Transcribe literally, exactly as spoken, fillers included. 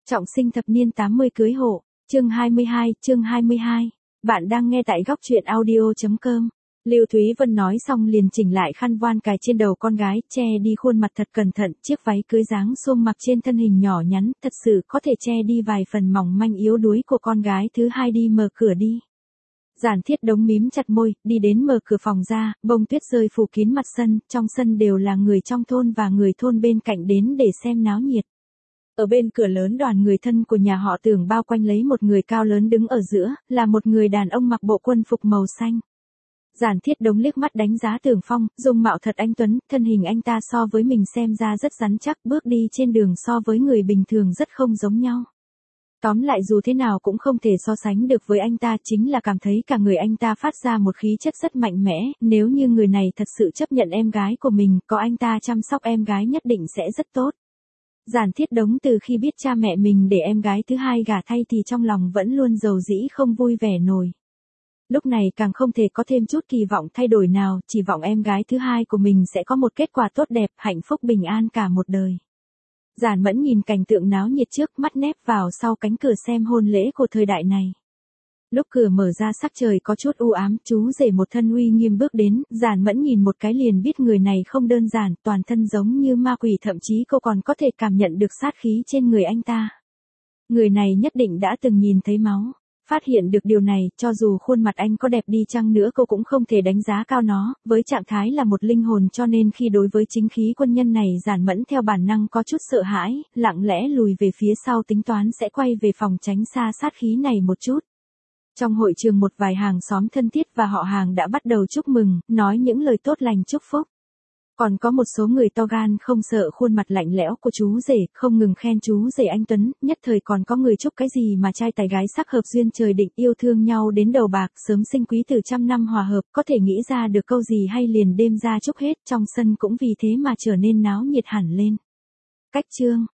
Trọng sinh thập niên tám mươi cưới hộ, chương hai mươi hai, chương hai mươi hai. Bạn đang nghe tại góc truyện audio chấm com. Lưu Thúy Vân nói xong liền chỉnh lại khăn voan cài trên đầu con gái, che đi khuôn mặt thật cẩn thận, chiếc váy cưới dáng xuông mặc trên thân hình nhỏ nhắn, thật sự có thể che đi vài phần mỏng manh yếu đuối của con gái thứ hai đi mở cửa đi. Giản Thiết Đống mím chặt môi, đi đến mở cửa phòng ra, bông tuyết rơi phủ kín mặt sân, trong sân đều là người trong thôn và người thôn bên cạnh đến để xem náo nhiệt. Ở bên cửa lớn đoàn người thân của nhà họ Tưởng bao quanh lấy một người cao lớn đứng ở giữa, là một người đàn ông mặc bộ quân phục màu xanh. Giản Thiết Đống liếc mắt đánh giá Tưởng Phong, dung mạo thật anh tuấn, thân hình anh ta so với mình xem ra rất rắn chắc, bước đi trên đường so với người bình thường rất không giống nhau. Tóm lại dù thế nào cũng không thể so sánh được với anh ta, chính là cảm thấy cả người anh ta phát ra một khí chất rất mạnh mẽ, nếu như người này thật sự chấp nhận em gái của mình, có anh ta chăm sóc em gái nhất định sẽ rất tốt. Giản Thiết Đống từ khi biết cha mẹ mình để em gái thứ hai gả thay thì trong lòng vẫn luôn dầu dĩ không vui vẻ nổi. Lúc này càng không thể có thêm chút kỳ vọng thay đổi nào, chỉ vọng em gái thứ hai của mình sẽ có một kết quả tốt đẹp, hạnh phúc bình an cả một đời. Giản Mẫn nhìn cảnh tượng náo nhiệt trước, mắt nép vào sau cánh cửa xem hôn lễ của thời đại này. Lúc cửa mở ra sắc trời có chút u ám, chú rể một thân uy nghiêm bước đến, Giản Mẫn nhìn một cái liền biết người này không đơn giản, toàn thân giống như ma quỷ, thậm chí cô còn có thể cảm nhận được sát khí trên người anh ta. Người này nhất định đã từng nhìn thấy máu. Phát hiện được điều này, cho dù khuôn mặt anh có đẹp đi chăng nữa cô cũng không thể đánh giá cao nó, với trạng thái là một linh hồn, cho nên khi đối với chính khí quân nhân này Giản Mẫn theo bản năng có chút sợ hãi, lặng lẽ lùi về phía sau tính toán sẽ quay về phòng tránh xa sát khí này một chút. Trong hội trường một vài hàng xóm thân thiết và họ hàng đã bắt đầu chúc mừng, nói những lời tốt lành chúc phúc. Còn có một số người to gan không sợ khuôn mặt lạnh lẽo của chú rể, không ngừng khen chú rể anh tuấn, nhất thời còn có người chúc cái gì mà trai tài gái sắc hợp duyên trời định, yêu thương nhau đến đầu bạc, sớm sinh quý tử trăm năm hòa hợp, có thể nghĩ ra được câu gì hay liền đêm ra chúc hết, trong sân cũng vì thế mà trở nên náo nhiệt hẳn lên. Cách chương